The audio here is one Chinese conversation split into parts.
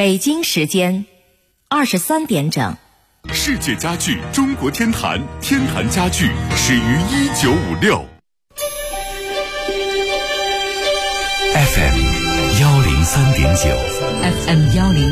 北京时间23点整。 世界家具中国天坛，天坛家具始于1956。FM 103.9，FM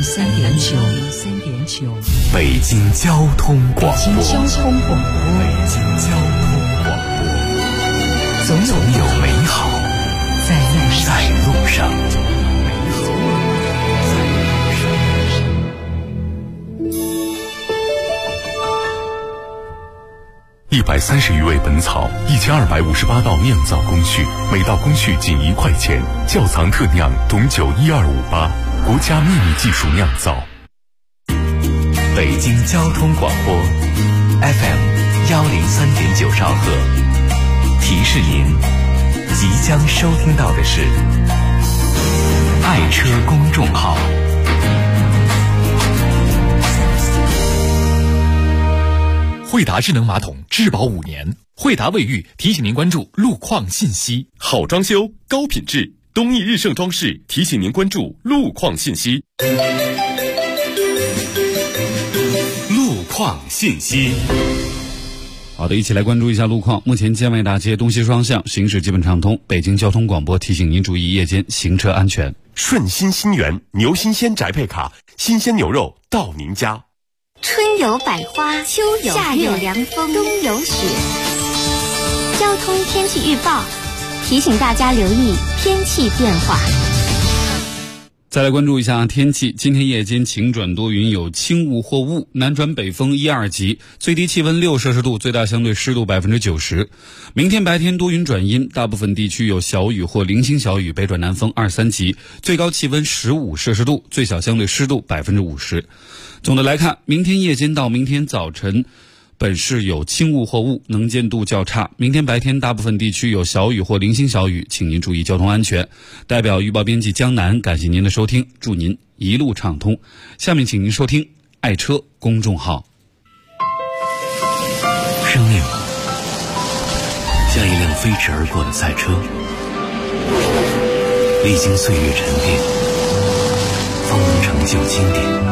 103.9， 北京交通广播， 北京交通广播， 总有美好在路上。130余味本草，1258道酿造工序，每道工序仅1块钱。窖藏特酿董酒12588，国家秘密技术酿造。 北京交通广播 FM 103.9兆赫，提示您即将收听到的是爱车公众号。 惠达智能马桶质保5年，惠达卫浴提醒您关注路况信息。 好装修，高品质，东义日盛装饰提醒您关注路况信息。路况信息。 好的，一起来关注一下路况。目前建外大街东西双向行驶基本畅通。北京交通广播提醒您注意夜间行车安全。 顺心新源牛新鲜宅配卡，新鲜牛肉到您家。 春有百花，秋有夏有凉风，冬有雪。交通天气预报提醒大家留意天气变化。 再来关注一下天气，今天夜间晴转多云，有轻雾或雾，南转北风1、2级，最低气温6摄氏度，最大相对湿度90%。明天白天多云转阴，大部分地区有小雨或零星小雨，北转南风2、3级，最高气温15摄氏度，最小相对湿度50%。总的来看，明天夜间到明天早晨本市有轻雾或雾，能见度较差。明天白天大部分地区有小雨或零星小雨，请您注意交通安全。代表预报编辑江南，感谢您的收听，祝您一路畅通。下面请您收听爱车公众号。 生命像一辆飞驰而过的赛车，历经岁月沉淀，方能成就经典。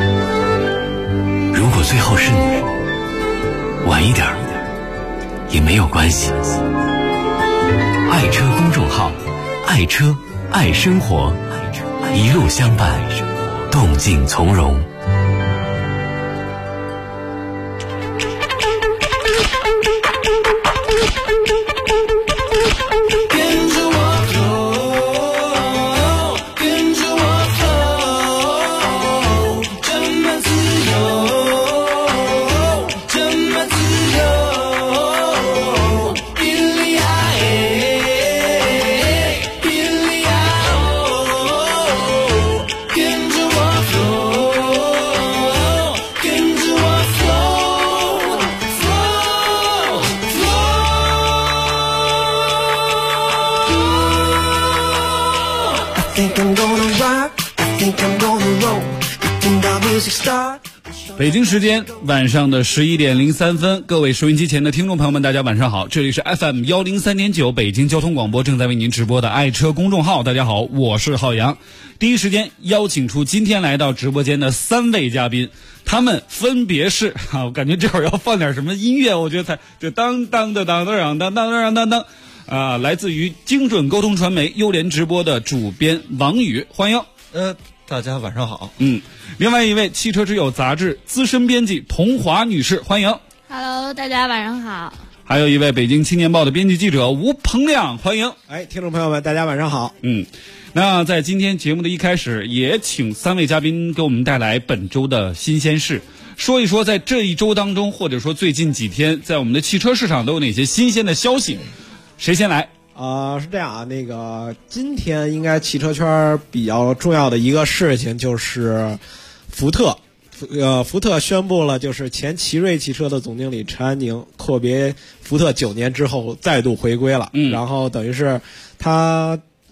如果最后是你，晚一点也没有关系。爱车公众号，爱车爱生活，一路相伴，动静从容。 北京时间晚上的11点03分，各位收音机前的听众朋友们，大家晚上好，这里是 FM 103.9北京交通广播正在为您直播的爱车公众号。大家好，我是浩洋。第一时间邀请出今天来到直播间的3位嘉宾，他们分别是我感觉这会儿要放点什么音乐，我觉得才就当当的当当当当当当来自于精准沟通传媒优联直播的主编王宇，欢迎。 大家晚上好。 另外一位汽车之友杂志资深编辑童华女士，欢迎。 Hello， 大家晚上好。 还有一位北京青年报的编辑记者吴鹏亮，欢迎。 听众朋友们，大家晚上好。 那在今天节目的一开始，也请3位嘉宾给我们带来本周的新鲜事，说一说在这一周当中，或者说最近几天，在我们的汽车市场都有哪些新鲜的消息。谁先来？ 是这样啊，今天应该汽车圈比较重要的一个事情就是福特宣布了，就是前奇瑞汽车的总经理陈安宁阔别福特9年之后再度回归了。然后等于是他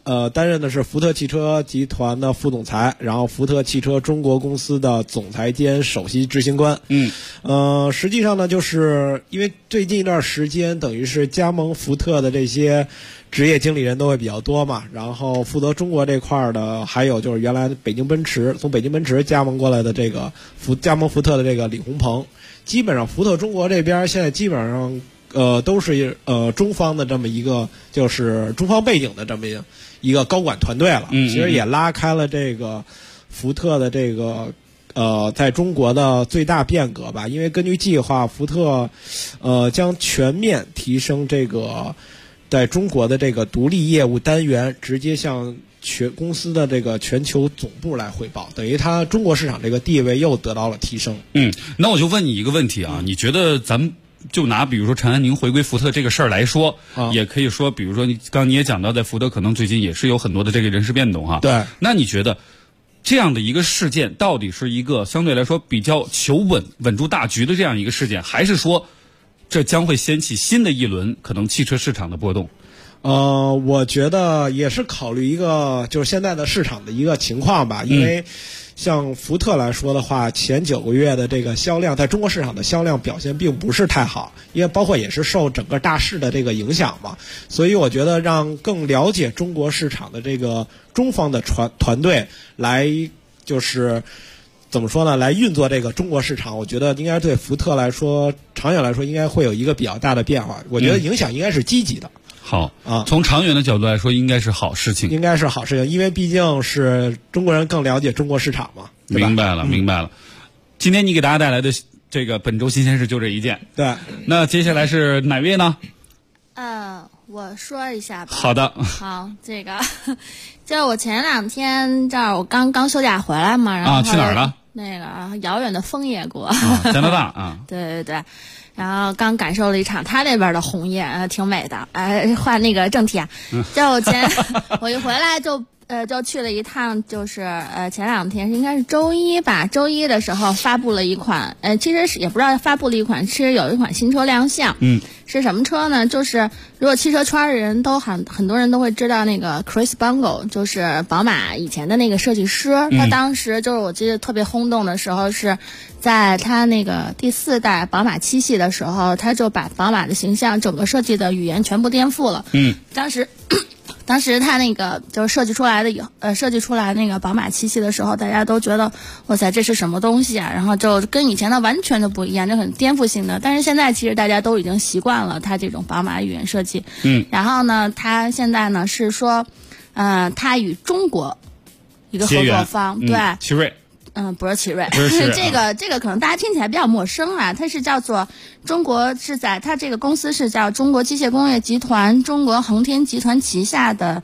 担任的是福特汽车集团的副总裁，然后福特汽车中国公司的总裁兼首席执行官。实际上呢，就是因为最近一段时间，等于是加盟福特的这些职业经理人都会比较多嘛，然后负责中国这块的，还有就是原来北京奔驰从北京奔驰加盟过来的这个加盟福特的这个李鸿鹏，基本上福特中国这边现在基本上都是中方的这么一个就是中方背景的这么一个高管团队了。其实也拉开了这个福特的这个在中国的最大变革吧，因为根据计划，福特将全面提升这个在中国的这个独立业务单元，直接向全公司的这个全球总部来汇报，等于它中国市场这个地位又得到了提升。 那我就问你一个问题啊，你觉得咱们就拿比如说陈安宁回归福特这个事儿来说，也可以说，比如说你也讲到，在福特可能最近也是有很多的这个人事变动哈。 对， 那你觉得这样的一个事件，到底是一个相对来说比较求稳住大局的这样一个事件，还是说这将会掀起新的一轮可能汽车市场的波动？ 我觉得也是考虑一个就是现在的市场的一个情况吧，因为像福特来说的话，前9个月的这个销量，在中国市场的销量表现并不是太好，因为包括也是受整个大势的这个影响嘛，所以我觉得让更了解中国市场的这个中方的团队来就是怎么说呢，来运作这个中国市场，我觉得应该对福特来说长远来说应该会有一个比较大的变化，我觉得影响应该是积极的。 好啊，从长远的角度来说，应该是好事情。 应该是好事情，因为毕竟是中国人更了解中国市场嘛。对吧？ 明白了。今天你给大家带来的这个本周新鲜事就这一件。 对。 那接下来是哪位呢？ 我说一下吧。 好的。 好，这个就是我前2天这儿我刚休假回来嘛，然后去哪儿了？ 那个遥远的枫叶国。 加拿大啊。 对。然后刚感受了一场他那边的红叶，挺美的。换那个正题啊，就我一回来就去了一趟，就是前2天应该是周一吧，周一的时候发布了一款，其实也不知道发布了一款，其实有一款新车亮相。是什么车呢？就是如果汽车圈的人都很多人都会知道那个 Chris Bangle， 就是宝马以前的那个设计师。他当时就是我记得特别轰动的时候，是在他那个第4代宝马7系的时候，他就把宝马的形象整个设计的语言全部颠覆了。当时他那个就是设计出来那个宝马7系的时候，大家都觉得哇塞，这是什么东西啊？然后就跟以前的完全就不一样，就很颠覆性的。但是现在其实大家都已经习惯了他这种宝马语言设计。然后呢，他现在呢是说，他与中国一个合作方，对， 奇瑞。 不是奇瑞，这个可能大家听起来比较陌生啊。它是叫做它这个公司是叫中国机械工业集团中国恒天集团旗下的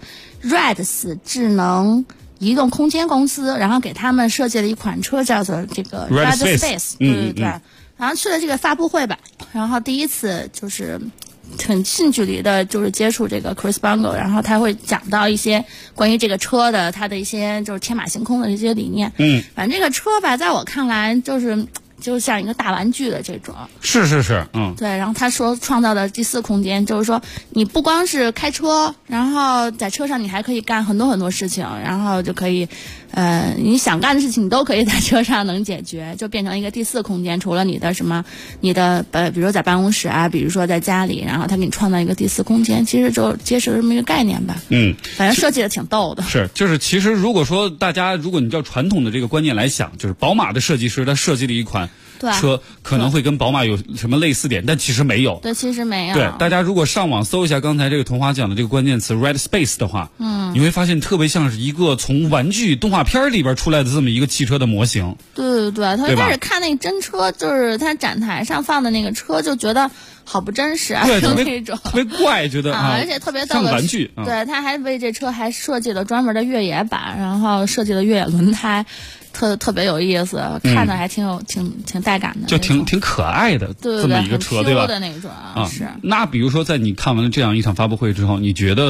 REDS 智能移动空间公司，然后给他们设计了一款车叫做这个 RED Space。对。然后去了这个发布会吧，然后第一次就是很近距离的就是接触这个 Chris Bangle， 然后他会讲到一些关于这个车的他的一些就是天马行空的一些理念。反正这个车吧，在我看来就像一个大玩具的这种。 是。 对，然后他说创造的第4空间，就是说你不光是开车，然后在车上你还可以干很多很多事情，然后就可以你想干的事情你都可以在车上能解决，就变成一个第4空间。除了你的比如说在办公室啊，比如说在家里，然后他给你创造一个第4空间，其实就揭示了这么一个概念吧。反正设计的挺逗的。 就是其实如果说如果你叫传统的这个观念来想，就是宝马的设计师他设计了一款车可能会跟宝马有什么类似点，但其实没有。 对，其实没有。 对，大家如果上网搜一下刚才这个童话讲的这个关键词 Red Space 的话，你会发现特别像是一个从玩具动画片里边出来的这么一个汽车的模型。 对，他一开始看那个真车，就是他展台上放的那个车，就觉得好不真实啊， 对， 那种特别怪，觉得而且特别逗的像玩具。 对，他还为这车还设计了专门的越野版，然后设计了越野轮胎。特别有意思，看着还挺带感的， 就挺可爱的这么一个车，对吧？ 的那种是。 那比如说，在你看完了这样一场发布会之后，你觉得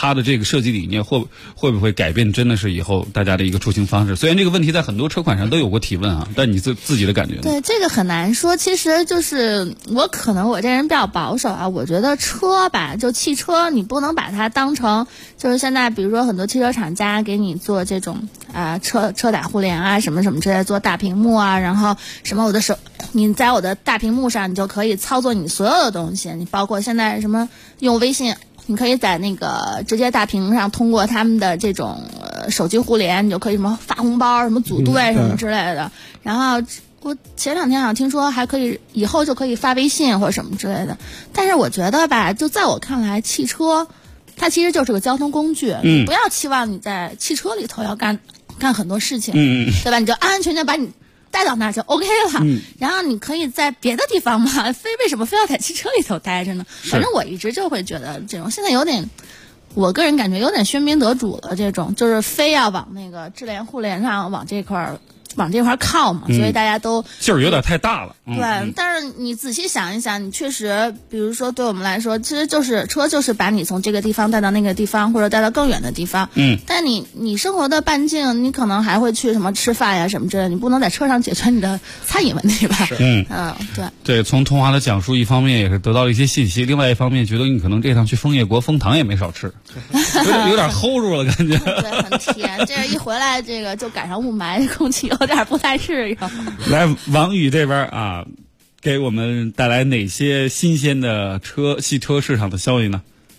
它的这个设计理念会不会改变真的是以后大家的一个出行方式？虽然这个问题在很多车款上都有过提问啊，但你自己的感觉呢？ 对，这个很难说。其实就是我这人比较保守啊，我觉得车吧，就汽车你不能把它当成就是现在比如说很多汽车厂家给你做这种车载互联啊什么什么之类的，做大屏幕啊，然后什么你在我的大屏幕上你就可以操作你所有的东西，你包括现在什么用微信，你可以在那个直接大屏上通过他们的这种手机互联，你就可以什么发红包、什么组队什么之类的。然后我前2天好像听说还可以以后就可以发微信或者什么之类的。但是我觉得吧，就在我看来，汽车它其实就是个交通工具，不要期望你在汽车里头要干很多事情，对吧？你就安安全全把你带到那儿就 OK 了，然后你可以在别的地方嘛，为什么非要在汽车里头待着呢？反正我一直就会觉得这种现在有点，我个人感觉有点喧宾夺主了，这种就是非要往那个智联互联上往这块靠嘛，所以大家都劲儿有点太大了。 对，但是你仔细想一想，你确实，比如说对我们来说，其实就是车就是把你从这个地方带到那个地方，或者带到更远的地方。但你生活的半径，你可能还会去什么吃饭呀什么之类的，你不能在车上解决你的餐饮问题吧？对。 对，从童华的讲述，一方面也是得到了一些信息，另外一方面觉得你可能这趟去枫叶国枫糖也没少吃，有点齁住了感觉。 对，很甜。这一回来，这个就赶上雾霾，空气有点不太适应。 来，王宇这边啊，给我们带来哪些新鲜的汽车市场的消息呢？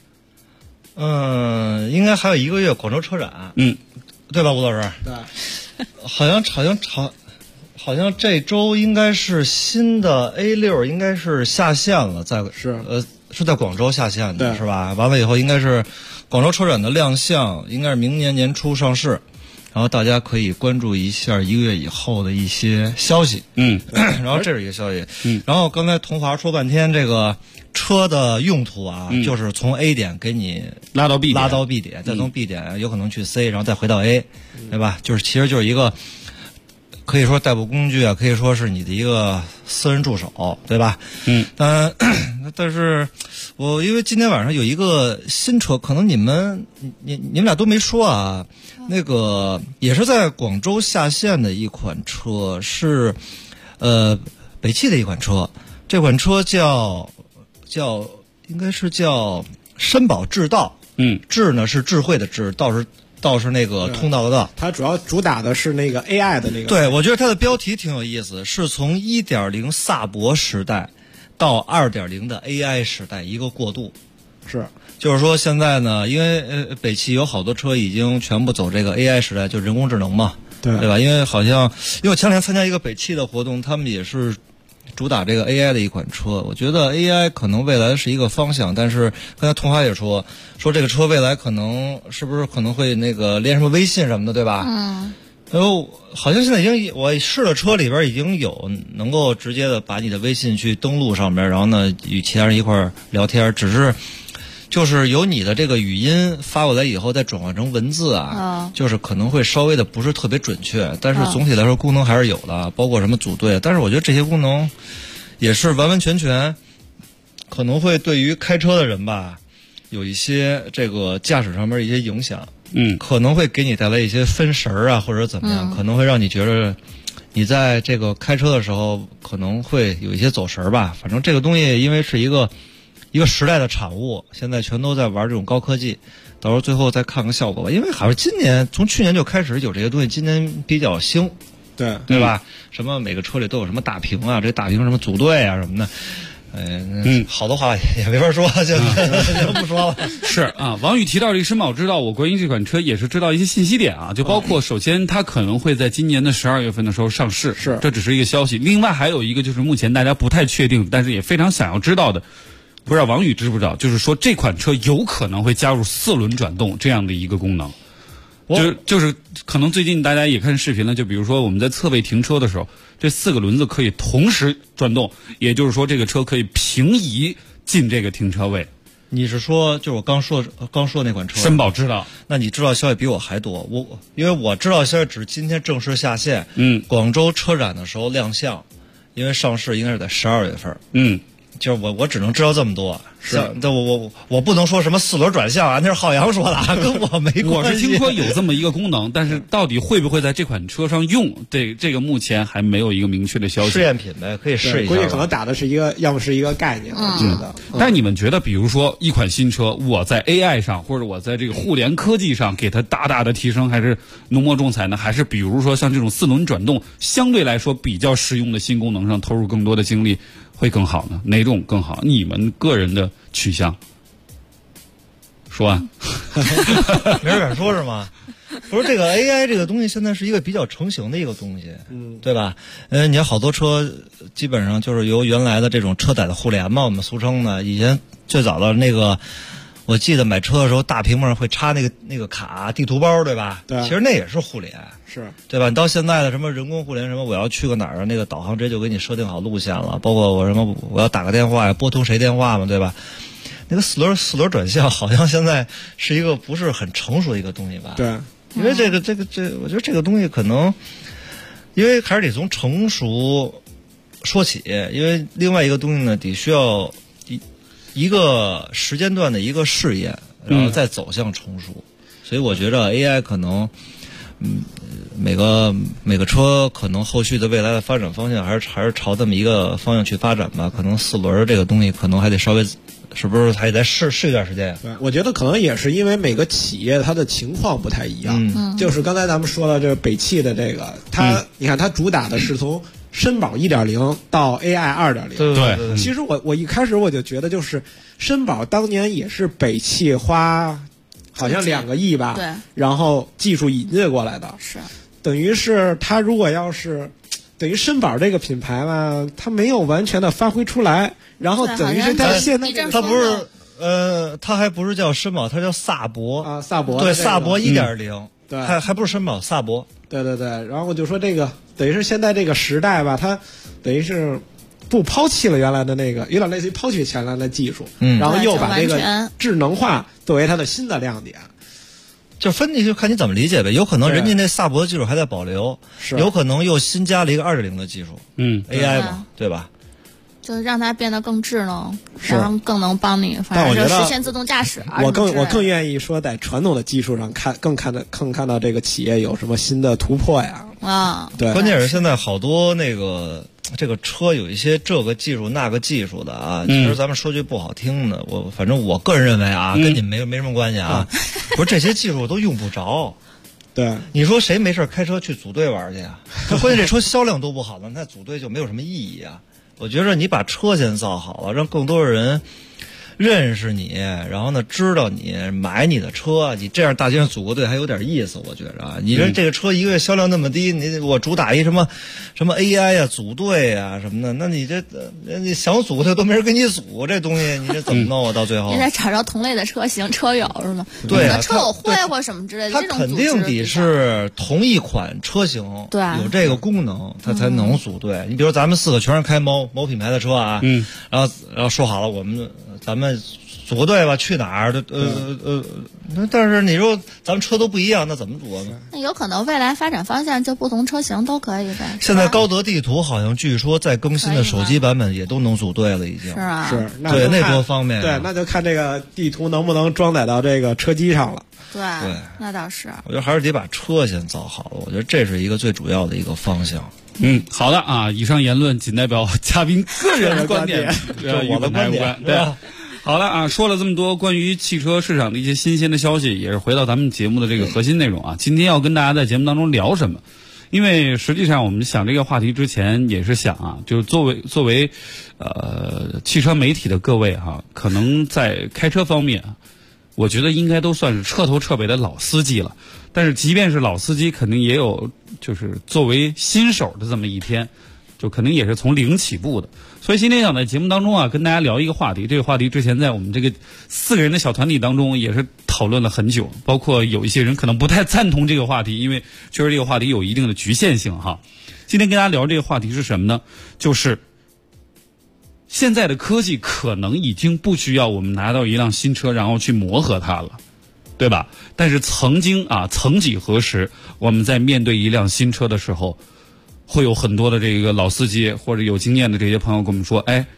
应该还有1个月广州车展，对吧，吴老师？ 对， 好像这周应该是新的 A6 应该是下线了，是在广州下线的，是吧？完了以后应该是广州车展的亮相，应该是明年年初上市。然后大家可以关注一下1个月以后的一些消息，然后这是一个消息，然后刚才童华说半天这个车的用途啊，就是从 A 点给你拉到 B 点，再从 B 点有可能去 C，然后再回到 A，对吧？其实就是一个可以说代步工具啊，可以说是你的一个私人助手，对吧？但是我因为今天晚上有一个新车，可能你们俩都没说啊。那个也是在广州下线的一款车，是北汽的一款车，这款车叫应该是叫绅宝智道，智呢是智慧的智，道是那个通道的道， 它主要主打的是那个 AI 的那个。 对，我觉得它的标题挺有意思，是从 1.0 萨博时代到 2.0 的 AI 时代一个过渡。就是说现在呢，因为北汽有好多车已经全部走这个 AI 时代，就人工智能嘛，对吧？因为我前两天参加一个北汽的活动，他们也是主打这个 AI 的一款车。我觉得 AI 可能未来是一个方向，但是刚才童华也说这个车未来可能是不是可能会那个连什么微信什么的，对吧？然后好像现在我试了车里边已经有能够直接的把你的微信去登录上面，然后呢与其他人一块儿聊天，只是就是由你的这个语音发过来以后再转换成文字啊，就是可能会稍微的不是特别准确，但是总体来说功能还是有的，包括什么组队，但是我觉得这些功能也是完完全全可能会对于开车的人吧有一些这个驾驶上面一些影响，可能会给你带来一些分神啊或者怎么样，可能会让你觉得你在这个开车的时候可能会有一些走神吧。反正这个东西因为是一个时代的产物，现在全都在玩这种高科技，到时候最后再看看效果吧。因为好像从去年就开始有这些东西，今年比较兴，对吧？什么每个车里都有什么大屏啊，这大屏什么组队啊什么的。好多话也没法说，就不说了。 是啊，王宇提到这个绅宝智道，我关于这款车也是知道一些信息点啊，就包括首先它可能会在今年的12月份的时候上市，这只是一个消息。另外还有一个就是目前大家不太确定，但是也非常想要知道的。不知道王宇知不知道，就是说这款车有可能会加入4轮转动这样的一个功能，就是可能最近大家也看视频了，就比如说我们在侧位停车的时候，这4个轮子可以同时转动，也就是说这个车可以平移进这个停车位。 你是说就是我刚说那款车绅宝智道？ 那你知道消息比我还多，因为我知道消息只是今天正式下线，广州车展的时候亮相，因为上市应该是在12月份， 就是我只能知道这么多。 是， 我不能说什么4轮转向啊，那是浩洋说的啊，跟我没关系。 我是听说有这么一个功能，但是到底会不会在这款车上用，这个目前还没有一个明确的消息。 试验品呗，可以试一下。 估计可能打的是一个，要么是一个概念，我觉得。 但是你们觉得，比如说一款新车，我在 AI 上或者我在这个互联科技上给它大大的提升，还是浓墨重彩呢？还是比如说像这种4轮转动，相对来说比较实用的新功能上投入更多的精力会更好呢？哪种更好？你们个人的取向？说啊， 没人敢说是吗？不是这个 AI 这个东西现在是一个比较成型的一个东西，对吧？你看好多车基本上就是由原来的这种车载的互联嘛，我们俗称的。以前最早的那个，我记得买车的时候大屏幕上会插那个卡地图包，对吧？ 对， 其实那也是互联， 是对吧？你到现在的什么人工互联，什么我要去个哪儿，那个导航直接就给你设定好路线了，包括我什么我要打个电话拨通谁电话嘛，对吧？那个4轮转向好像现在是一个不是很成熟的一个东西吧？ 对， 因为我觉得这个东西可能，因为还是得从成熟说起，因为另外一个东西呢，得需要一个时间段的一个试验，然后再走向成熟。所以我觉着 AI 可能，每个车可能后续的未来的发展方向还是朝这么一个方向去发展吧。可能4轮这个东西可能还得稍微。是不是还得试一段时间呀？ 对，我觉得可能也是因为每个企业它的情况不太一样。就是刚才咱们说的这北汽的这个，你看它主打的是从绅宝 1.0 到 AI 2.0。 对。 其实我一开始我就觉得，就是绅宝当年也是北汽花好像2个亿吧， 对， 然后技术引进过来的。 是。 等于是它如果要是。等于绅宝这个品牌吧，它没有完全的发挥出来，然后等于是它现在它不是它还不是叫绅宝，它叫萨博啊，萨博对，萨博 1.0， 对， 还不是绅宝，萨博， 对，然后我就说这个等于是现在这个时代吧，它等于是不抛弃了原来的那个，有点类似于抛弃原来的技术，然后又把这个智能化作为它的新的亮点。 就分就看你怎么理解呗，有可能人家那萨博的技术还在保留，有可能又新加了一个2.0的技术，AI 嘛，对吧？ 就是让它变得更智能，然后更能帮你，反正就实现自动驾驶。 我更愿意说在传统的技术上更看到这个企业有什么新的突破呀。对， 关键是现在好多那个这个车有一些这个技术那个技术的啊，其实咱们说句不好听的，反正我个人认为啊，跟你们没什么关系啊，不是这些技术都用不着。 对， 你说谁没事开车去组队玩去啊？关键这车销量都不好了，那组队就没有什么意义啊。我觉着你把车先造好了，让更多的人认识你，然后呢知道你买你的车，你这样大街上组个队还有点意思，我觉着啊。你说这个车一个月销量那么低，我主打一什么 AI 呀、组队呀什么的，那你你想组个队都没人跟你组，这东西你这怎么弄啊？到最后你得找着同类的车型车友是吗？ 对啊， 车友会或什么之类的， 它肯定得是同一款车型， 对， 有这个功能，它才能组队。你比如咱们4个全是开某品牌的车啊，然后说好了咱们组个队吧，去哪儿的？但是你说咱们车都不一样，那怎么组呢？ 那有可能未来发展方向就不同车型都可以呗。 现在高德地图好像据说在更新的手机版本也都能组队了，已经是啊， 是对那多方便。 对，那就看这个地图能不能装载到这个车机上了。 对，那倒是。 我觉得还是得把车先造好了，我觉得这是一个最主要的一个方向。 好的啊，以上言论仅代表嘉宾个人的观点， 我的观点， 对。好了啊，说了这么多关于汽车市场的一些新鲜的消息，也是回到咱们节目的这个核心内容啊。今天要跟大家在节目当中聊什么？因为实际上我们想这个话题之前也是想啊，就是作为汽车媒体的各位哈，可能在开车方面，我觉得应该都算是彻头彻尾的老司机了。但是即便是老司机，肯定也有就是作为新手的这么一天，就肯定也是从零起步的。所以今天想在节目当中啊，跟大家聊一个话题。这个话题之前在我们这个4个人的小团体当中也是讨论了很久，包括有一些人可能不太赞同这个话题，因为确实这个话题有一定的局限性哈。今天跟大家聊这个话题是什么呢？就是现在的科技可能已经不需要我们拿到一辆新车然后去磨合它了，对吧？但是曾几何时，我们在面对一辆新车的时候，会有很多的这个老司机或者有经验的这些朋友跟我们说，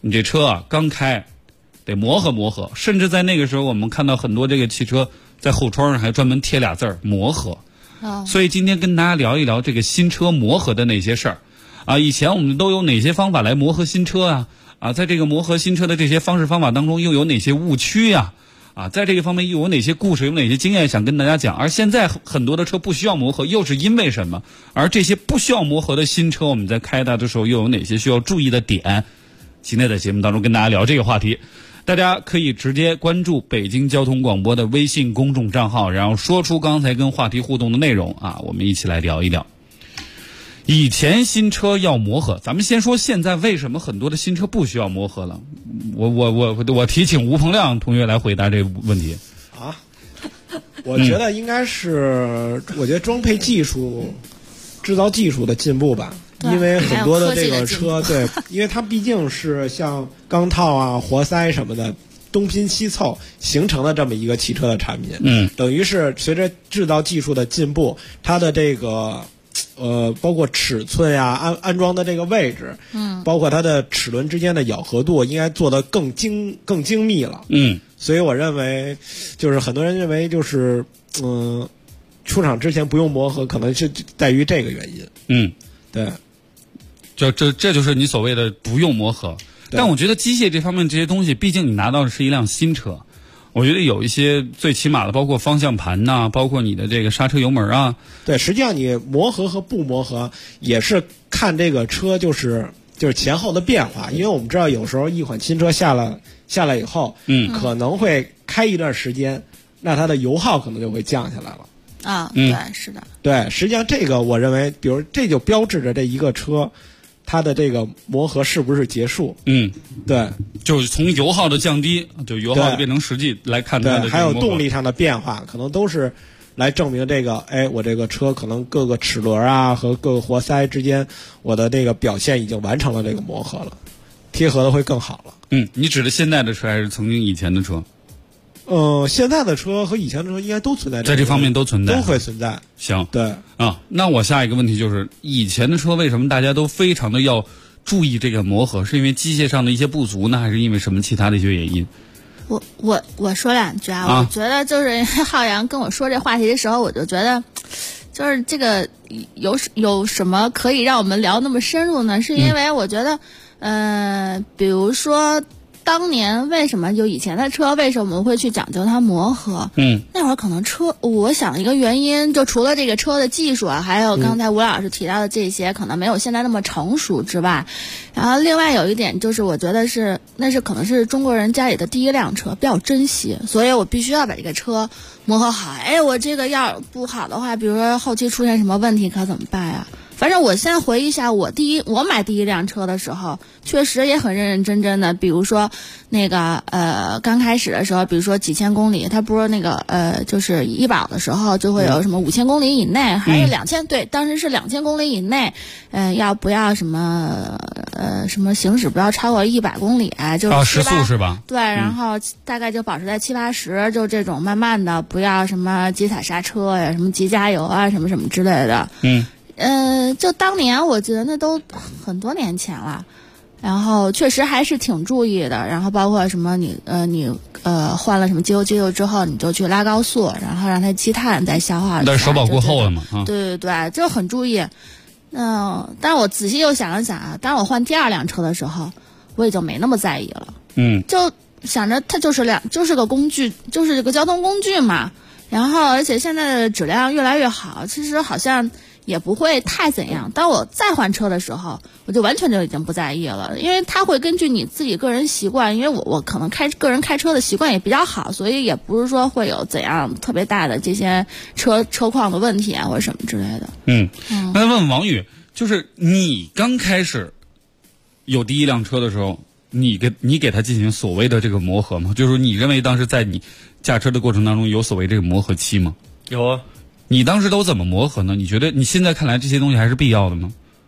你这车啊刚开，得磨合磨合，甚至在那个时候我们看到很多这个汽车在后窗上还专门贴俩字儿磨合。所以今天跟大家聊一聊这个新车磨合的那些事儿啊。以前我们都有哪些方法来磨合新车啊，在这个磨合新车的这些方式方法当中又有哪些误区啊，在这个方面又有哪些故事，有哪些经验想跟大家讲。而现在很多的车不需要磨合，又是因为什么？而这些不需要磨合的新车，我们在开它的时候又有哪些需要注意的点？今天在节目当中跟大家聊这个话题，大家可以直接关注北京交通广播的微信公众账号，然后说出刚才跟话题互动的内容啊，我们一起来聊一聊。以前新车要磨合，咱们先说现在为什么很多的新车不需要磨合了。我提请吴鹏亮同学来回答这个问题啊。我觉得应该是，我觉得装配技术、制造技术的进步吧。因为很多的这个车，对，因为它毕竟是像钢套啊、活塞什么的东拼西凑形成的这么一个汽车的产品。等于是随着制造技术的进步，它的这个包括尺寸呀、安装的这个位置，包括它的齿轮之间的咬合度，应该做得更精密了。所以我认为，就是很多人认为就是出厂之前不用磨合，可能是在于这个原因。对。 这就是你所谓的不用磨合。但我觉得机械这方面这些东西，毕竟你拿到的是一辆新车，我觉得有一些最起码的，包括方向盘呐，包括你的这个刹车油门啊。 对，实际上你磨合和不磨合也是看这个车就是前后的变化，因为我们知道有时候一款新车下来以后，可能会开一段时间，那它的油耗可能就会降下来了。 对，是的。 对，实际上这个我认为，比如这就标志着这一个车它的这个磨合是不是结束？对， 就是从油耗的降低，就油耗变成实际来看它的这个磨合。 还有动力上的变化，可能都是来证明这个，我这个车可能各个齿轮啊和各个活塞之间，我的这个表现已经完成了这个磨合了，贴合的会更好了。 你指的现在的车还是曾经以前的车？ 现在的车和以前的车应该都存在在这方面都存在， 都会存在。 行， 对啊，那我下一个问题就是，以前的车为什么大家都非常的要注意这个磨合？是因为机械上的一些不足呢，还是因为什么其他的一些原因？ 我说两句啊，我觉得就是浩洋跟我说这话题的时候，我就觉得，就是这个有什么可以让我们聊那么深入呢？是因为我觉得，比如说。当年为什么就以前的车为什么我们会去讲究它磨合？那会儿可能我想一个原因，就除了这个车的技术啊，还有刚才吴老师提到的这些，可能没有现在那么成熟之外，然后另外有一点就是，我觉得那是可能是中国人家里的第一辆车，比较珍惜，所以我必须要把这个车磨合好。我这个要不好的话，比如说后期出现什么问题可怎么办呀？反正我先回忆一下，我买第一辆车的时候，确实也很认认真真的。比如说那个刚开始的时候，比如说几千公里，它不是那个就是医保的时候就会有什么5000公里以内，还是2000？对，当时是2000公里以内，要不要什么什么行驶不要超过100公里，就是时速是吧？ 对，然后大概就保持在70-80，就这种慢慢的，不要什么急踩刹车呀，什么急加油啊，什么什么之类的。就当年我记得那都很多年前了，然后确实还是挺注意的，然后包括什么你换了什么机油之后，你就去拉高速，然后让它积碳再消化。 但是首保过后了嘛？ 对，就很注意。但是我仔细又想了想啊，当我换第二辆车的时候，我也就没那么在意了。就想着它就是个工具，就是这个交通工具嘛。然后而且现在的质量越来越好，其实好像也不会太怎样。当我再换车的时候，我就完全就已经不在意了，因为它会根据你自己个人习惯，因为我可能个人开车的习惯也比较好，所以也不是说会有怎样特别大的这些车况的问题啊或者什么之类的。 那问问王宇，就是你刚开始有第一辆车的时候，你给它进行所谓的这个磨合吗？就是你认为当时在你驾车的过程当中有所谓这个磨合期吗？ 有啊。 你当时都怎么磨合呢？你觉得你现在看来这些东西还是必要的吗？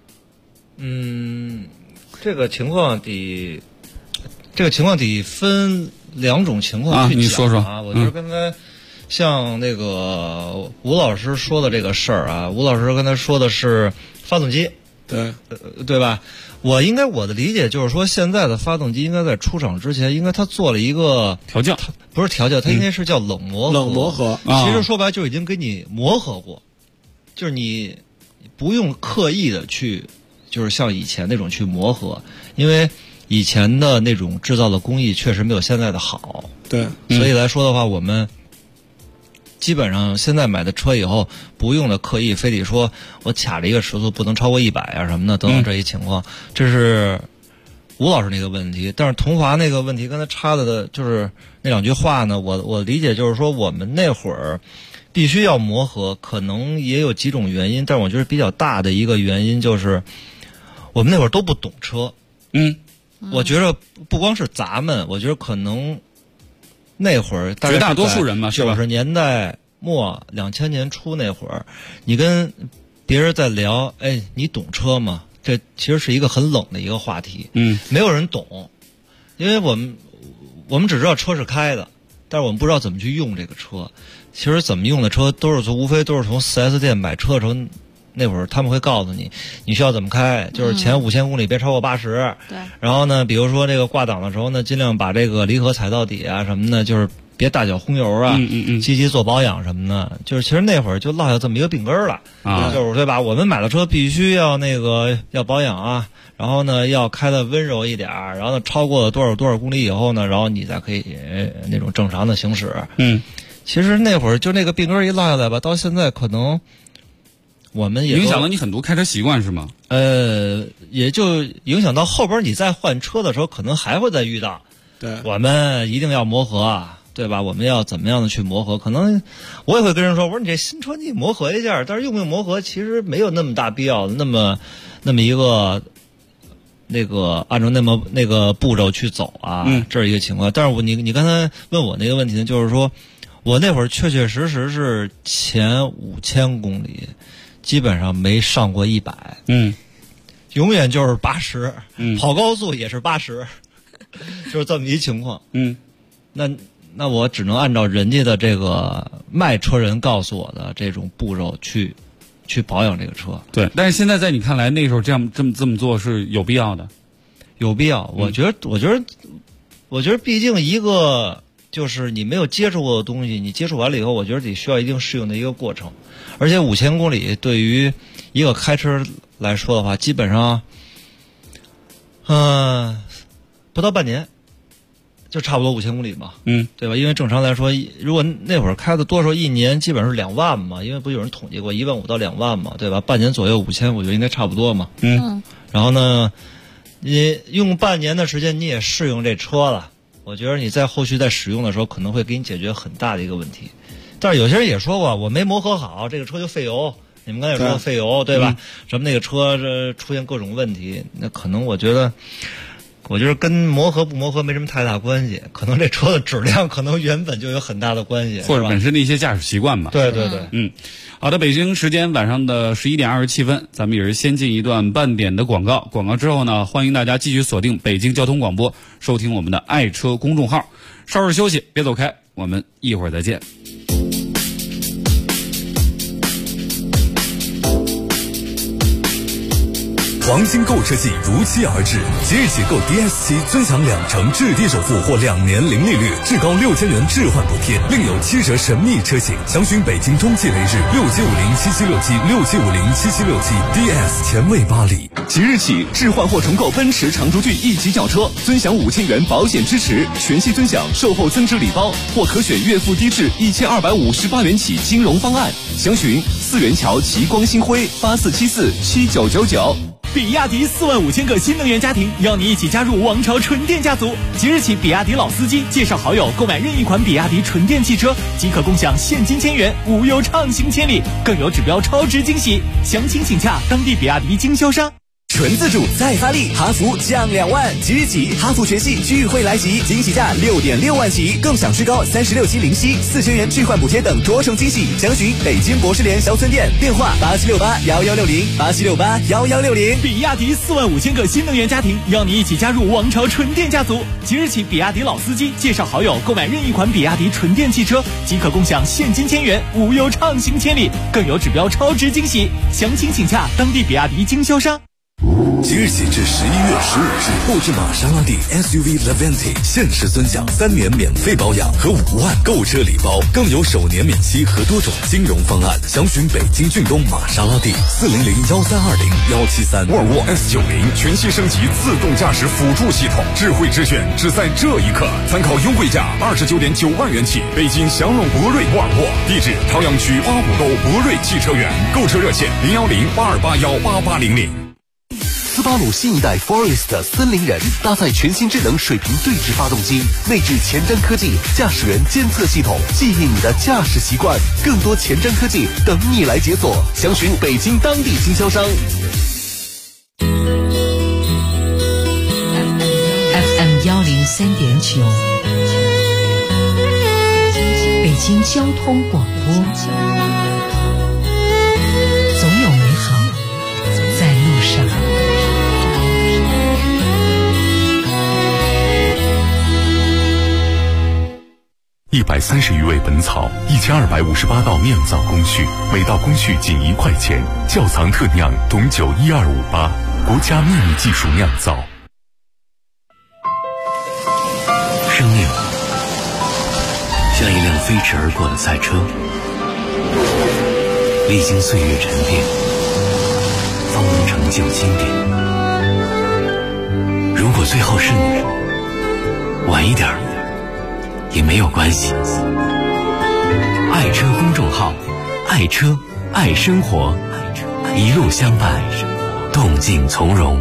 这个情况得分两种情况去讲你说说啊。我觉得刚才像那个吴老师说的这个事儿啊，吴老师刚才说的是发动机， 对吧？我的理解就是说，现在的发动机应该在出厂之前，应该它做了一个调教， 不是调教，它应该是叫冷磨合。 冷磨合， 其实说白了就已经给你磨合过，就是你不用刻意的去，就是像以前那种去磨合，因为以前的那种制造的工艺确实没有现在的好。 对， 所以来说的话，我们基本上现在买的车以后，不用的刻意非得说我卡着一个时速不能超过100啊什么的等等这一情况，这是吴老师那个问题。但是同华那个问题，刚才插的就是那两句话呢，我理解就是说，我们那会儿必须要磨合，可能也有几种原因，但是我觉得比较大的一个原因就是我们那会儿都不懂车。我觉得不光是咱们，我觉得可能那会儿绝大多数人嘛，是吧 ？90年代末2000年初那会儿，你跟别人在聊，哎，你懂车吗？这其实是一个很冷的一个话题。没有人懂，因为我们只知道车是开的，但是我们不知道怎么去用这个车。其实怎么用的车无非都是从 4S 店买车的时候，那会儿他们会告诉你需要怎么开，就是前5000公里别超过80。 对。 然后呢，比如说这个挂档的时候呢，尽量把这个离合踩到底啊什么的，就是别大脚轰油啊，积极做保养什么的。就是其实那会儿就落下这么一个病根儿了啊，就是对吧？我们买的车必须要要保养啊，然后呢要开的温柔一点，然后呢超过了多少公里以后呢，然后你再可以那种正常的行驶。其实那会儿就那个病根一落下来吧，到现在可能我们也影响了你很多开车习惯是吗？ 也就影响到后边你再换车的时候，可能还会再遇到。 对， 我们一定要磨合，对吧？我们要怎么样的去磨合？可能我也会跟人说，我说你这新车你磨合一下，但是用不用磨合其实没有那么大必要，那么一个按照那个步骤去走啊，这是一个情况。但是你刚才问我那个问题呢，就是说我那会儿确确实实是前5000公里基本上没上过100，永远就是80，跑高速也是80，就是这么一情况。那我只能按照人家的这个卖车人告诉我的这种步骤去保养这个车。 对，但是现在在你看来，那时候这么做是有必要的， 有必要。我觉得，毕竟一个就是你没有接触过的东西，你接触完了以后，我觉得得需要一定适应的一个过程。而且5000公里对于一个开车来说的话，基本上，不到半年，就差不多5000公里嘛，对吧？因为正常来说，如果那会儿开的多少一年基本上是2万嘛，因为不有人统计过15000到2万嘛，对吧？半年左右5000，我觉得应该差不多嘛。然后呢，你用半年的时间你也适应这车了，我觉得你在后续在使用的时候可能会给你解决很大的一个问题。但是有些人也说过，我没磨合好，这个车就费油。你们刚才也说费油，对吧？什么那个车出现各种问题，那可能我觉得跟磨合不磨合没什么太大关系，可能这车的质量可能原本就有很大的关系， 或者本身的一些驾驶习惯吧。 对， 好的，北京时间晚上的11点27分，咱们也是先进一段半点的广告。广告之后呢，欢迎大家继续锁定北京交通广播，收听我们的爱车公众号。稍事休息，别走开，我们一会儿再见。 黄金购车季如期而至，即日起购 DS7尊享2成置地首付或2年零利率，至高6000元置换补贴，另有7折神秘车型。详询北京中汽雷日675077676767，DS 前卫巴黎。 即日起置换或重购奔驰长轴距1级轿车，尊享5000元保险支持，全系尊享售后增值礼包，或可选月付低至1258元起金融方案。详询4元桥齐光星辉84747999。 比亚迪45000个新能源家庭，邀你一起加入王朝纯电家族。即日起，比亚迪老司机介绍好友购买任意款比亚迪纯电汽车，即可共享现金1000元，无忧畅行千里，更有指标超值惊喜。详情请洽当地比亚迪经销商。 纯自主再发力，哈弗降2万，即日起哈弗全系聚会来袭，惊喜价6.6万起，更享最高36期零息，4000元置换补贴等多重惊喜。详询北京博士联销村店，电话87681160，87681160。 比亚迪45000个新能源家庭，邀你一起加入王朝纯电家族。即日起，比亚迪老司机介绍好友购买任意款比亚迪纯电汽车，即可共享现金1000元，无忧畅行千里，更有指标超值惊喜。详情请洽当地比亚迪经销商。 即日起至11月15日，购置玛莎拉蒂 SUV Levante 限时尊享3年免费保养和5万购车礼包，更有首年免息和多种金融方案。详询北京骏东玛莎拉蒂400-1320-173。 沃尔沃 S90全新升级自动驾驶辅助系统，智慧之选只在这一刻。参考优惠价29.9万元起，北京祥龙博瑞沃尔沃，地址朝阳区8五沟博瑞汽车园，购车热线010-8281-8800。 斯巴鲁新一代 Forest 森林人搭载全新智能水平对置发动机，内置前瞻科技驾驶员监测系统，记忆你的驾驶习惯。更多前瞻科技等你来解锁，详询北京当地经销商。 FM 103.9，北京交通广播，总有美好在路上。 130余味本草，1258道酿造工序，每道工序仅1块钱。窖藏特酿董酒12588，国家秘密技术酿造。 生命像一辆飞驰而过的赛车，历经岁月沉淀，方能成就经典。如果最后是你，晚一点也没有关系。爱车公众号，爱车爱生活，一路相伴，动静从容。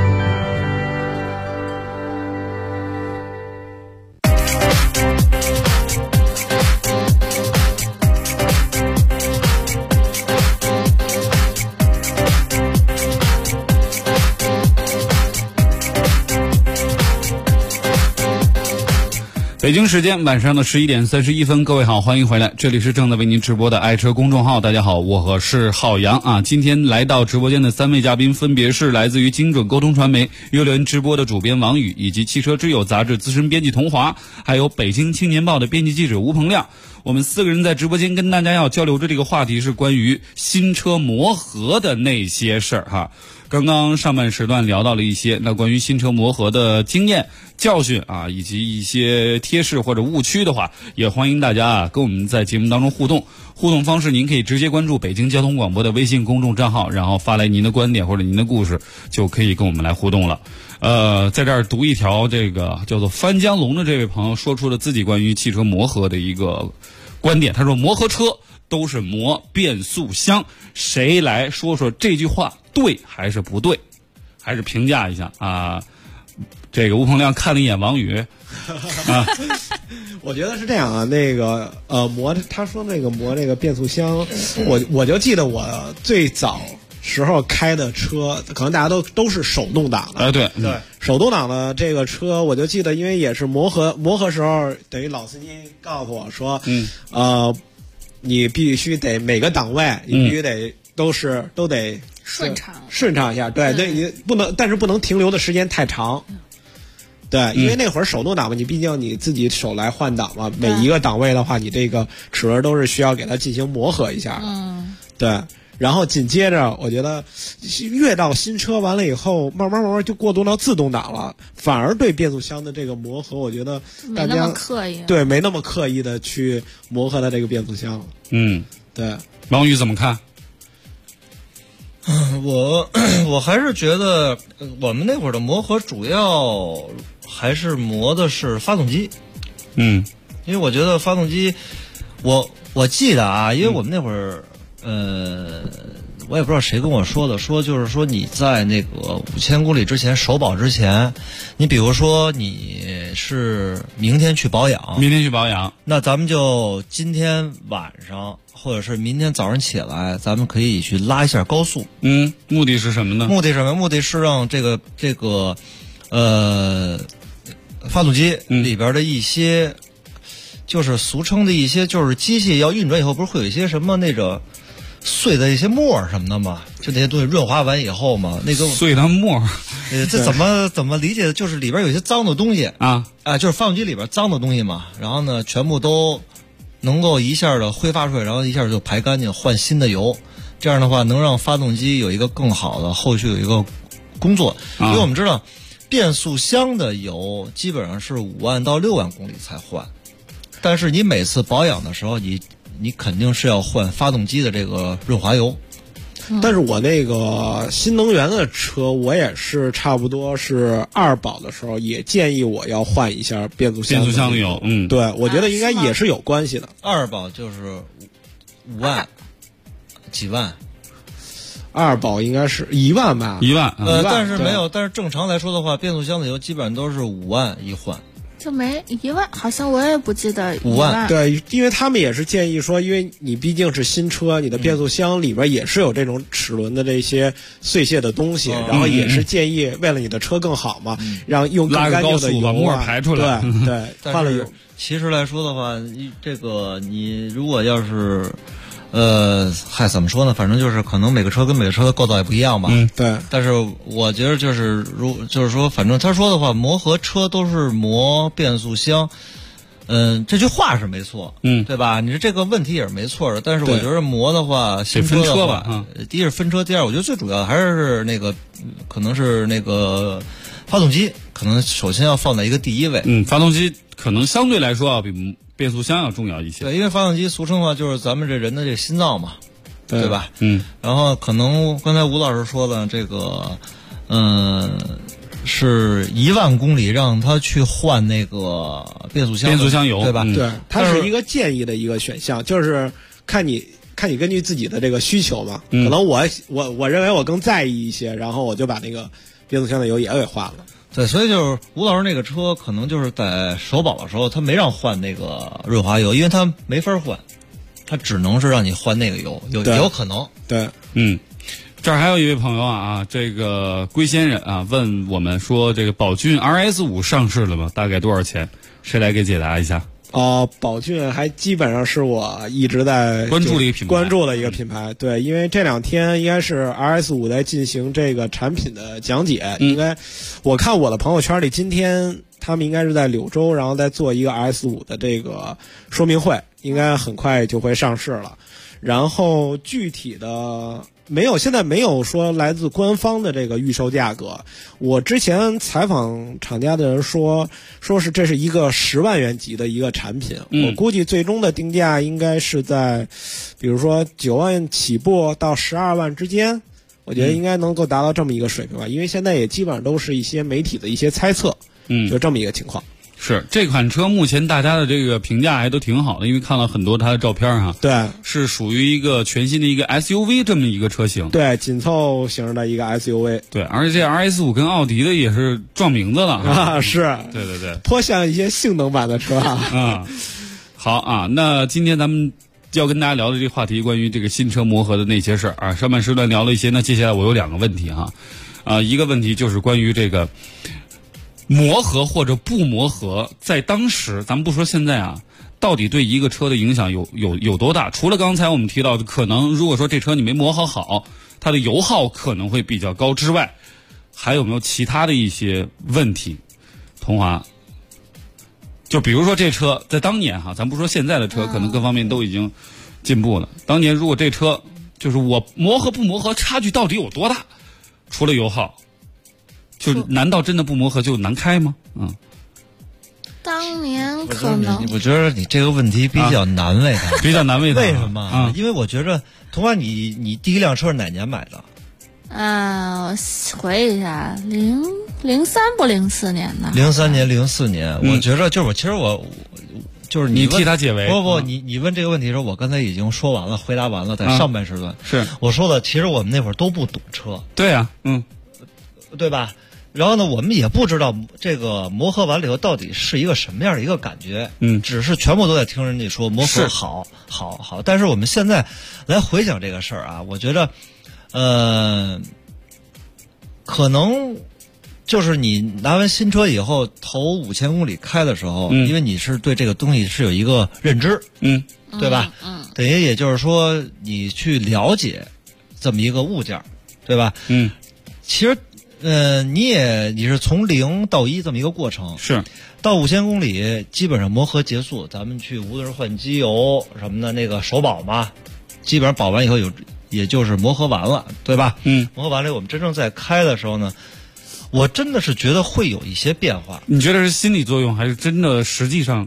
北京时间晚上的11点31分，各位好，欢迎回来，这里是正在为您直播的爱车公众号。大家好，我是浩洋啊。今天来到直播间的3位嘉宾分别是来自于精准沟通传媒约伦直播的主编王宇，以及汽车之友杂志资深编辑童华，还有北京青年报的编辑记者吴鹏亮。我们4个人在直播间跟大家要交流的这个话题是关于新车磨合的那些事儿哈。刚刚上半时段聊到了一些那关于新车磨合的经验教训啊，以及一些贴士或者误区的话，也欢迎大家啊跟我们在节目当中互动。互动方式您可以直接关注北京交通广播的微信公众账号，然后发来您的观点或者您的故事，就可以跟我们来互动了。在这儿读一条这个叫做翻江龙的这位朋友说出了自己关于汽车磨合的一个观点，他说磨合车都是磨变速箱，谁来说说这句话对还是不对，还是评价一下啊？这个吴鹏亮看了一眼王宇啊， 我觉得是这样啊，那个他说那个磨这个变速箱，我就记得我最早时候开的车，可能大家都是手动挡的， 对， 手动挡的这个车，我就记得，因为也是磨合时候，等于老司机告诉我说，你必须得每个档位，你必须得都得顺畅一下，对，你不能，但是不能停留的时间太长。对，因为那会儿手动挡嘛，你毕竟你自己手来换挡嘛，每一个档位的话，你这个齿轮都是需要给它进行磨合一下的。对。然后紧接着，我觉得越到新车完了以后，慢慢就过渡到自动挡了，反而对变速箱的这个磨合，我觉得大家没那么刻意的去磨合它这个变速箱。对， 王宇怎么看？ 我还是觉得我们那会儿的磨合主要还是磨的是发动机。因为我觉得发动机，我记得啊，因为我们那会儿我也不知道谁跟我说的，就是说你在那个5000公里之前首保之前，你比如说你是明天去保养，那咱们就今天晚上或者是明天早上起来，咱们可以去拉一下高速。 目的是什么呢？ 目的是让这个发动机里边的一些，就是俗称的一些，就是机器要运转以后，不是会有一些什么那个碎的一些沫什么的嘛，就那些东西润滑完以后嘛，那个碎的沫， 这怎么理解的？就是里边有一些脏的东西就是发动机里边脏的东西嘛，然后呢，全部都能够一下的挥发出来，然后一下就排干净，换新的油，这样的话能让发动机有一个更好的后续有一个工作，因为我们知道变速箱的油基本上是5万到6万公里才换，但是你每次保养的时候，你肯定是要换发动机的这个润滑油。 但是我那个新能源的车，我也是差不多是2保的时候，也建议我要换一下变速箱的油。对，我觉得应该也是有关系的。 2保就是5万几万 ，2保应该是1万吧 ？1万。 但是没有，但是正常来说的话，变速箱的油基本上都是5万一换。 就没1万，好像我也不记得 5万。 对，因为他们也是建议说，因为你毕竟是新车，你的变速箱里边也是有这种齿轮的这些碎屑的东西，然后也是建议为了你的车更好嘛，让用更干净的油把沫排出来。 对，换了油。 其实来说的话，这个你如果要是。怎么说呢？反正就是可能每个车跟每个车的构造也不一样吧。 对。 但是我觉得就是就是说，反正他说的话，磨合车都是磨变速箱。这句话是没错，对吧？你说这个问题也是没错的。但是我觉得磨的话，新车的话，第一是分车，第二我觉得最主要的还是那个，可能是那个发动机，可能首先要放在一个第一位。 发动机可能相对来说要比变速箱要重要一些。 对，因为发动机俗称的话就是咱们这人的这心脏嘛，对吧？然后可能刚才吴老师说的这个，是1万公里让他去换那个变速箱油， 对吧？ 对，它是一个建议的一个选项，就是看你根据自己的这个需求嘛。可能我认为我更在意一些，然后我就把那个变速箱的油也给换了。 对，所以就是吴老师那个车可能就是在首保的时候，他没让换那个润滑油，因为他没法换，他只能是让你换那个油，有可能。 对， 这儿还有一位朋友啊，这个龟仙人啊问我们说，这个宝骏 RS5 上市了吗？大概多少钱？谁来给解答一下？ 宝骏还基本上是我一直在关注的一个品牌。对，因为这2天应该是 RS5 在进行这个产品的讲解。应该我看我的朋友圈里，今天他们应该是在柳州，然后在做一个 RS5 的这个说明会，应该很快就会上市了。然后具体的现在没有说来自官方的这个预售价格。我之前采访厂家的人说是这是一个10万元级的一个产品。我估计最终的定价应该是在，比如说9万起步到12万之间，我觉得应该能够达到这么一个水平吧。因为现在也基本上都是一些媒体的一些猜测，就这么一个情况。 是这款车目前大家的这个评价还都挺好的，因为看了很多它的照片哈。 对， 是属于一个全新的一个 SUV 这么一个车型。 对，紧凑型的一个 SUV。 对，而且这 RS5 跟奥迪的也是撞名字了啊。是。 对， 颇像一些性能版的车啊。 好啊，那今天咱们要跟大家聊的这个话题，关于这个新车磨合的那些事儿啊，上半时段聊了一些，那接下来我有2个问题哈。一个问题就是关于这个磨合或者不磨合，在当时咱们不说现在啊，到底对一个车的影响有多大？除了刚才我们提到的，可能如果说这车你没磨合好，它的油耗可能会比较高之外，还有没有其他的一些问题？童华，就比如说这车在当年哈，咱不说现在的车，可能各方面都已经进步了。当年如果这车就是我磨合不磨合差距到底有多大？除了油耗。就难道真的不磨合就难开吗？ 当年可能我觉得你这个问题比较难为他， 比较难为他。 为什么？因为我觉着，童话你第一辆车是哪年买的？ 我回忆一下，03不04年的 ？03年、04年，我觉着就是其实我就是你替他解围。 不，你问这个问题的时候，我刚才已经说完了，回答完了，在上半时段是我说的。其实我们那会儿都不懂车， 对啊， 对吧？然后呢，我们也不知道这个磨合完了以后到底是一个什么样的一个感觉，只是全部都在听人家说磨合好。但是我们现在来回想这个事儿啊，我觉得，可能就是你拿完新车以后头5000公里开的时候，因为你是对这个东西是有一个认知，对吧？等于也就是说你去了解这么一个物件，对吧？其实。你是从0到1这么一个过程， 是到5000公里基本上磨合结束，咱们去无论是换机油什么的，那个首保嘛，基本上保完以后有也就是磨合完了，对吧？磨合完了，我们真正在开的时候呢，我真的是觉得会有一些变化。 你觉得是心理作用，还是真的实际上？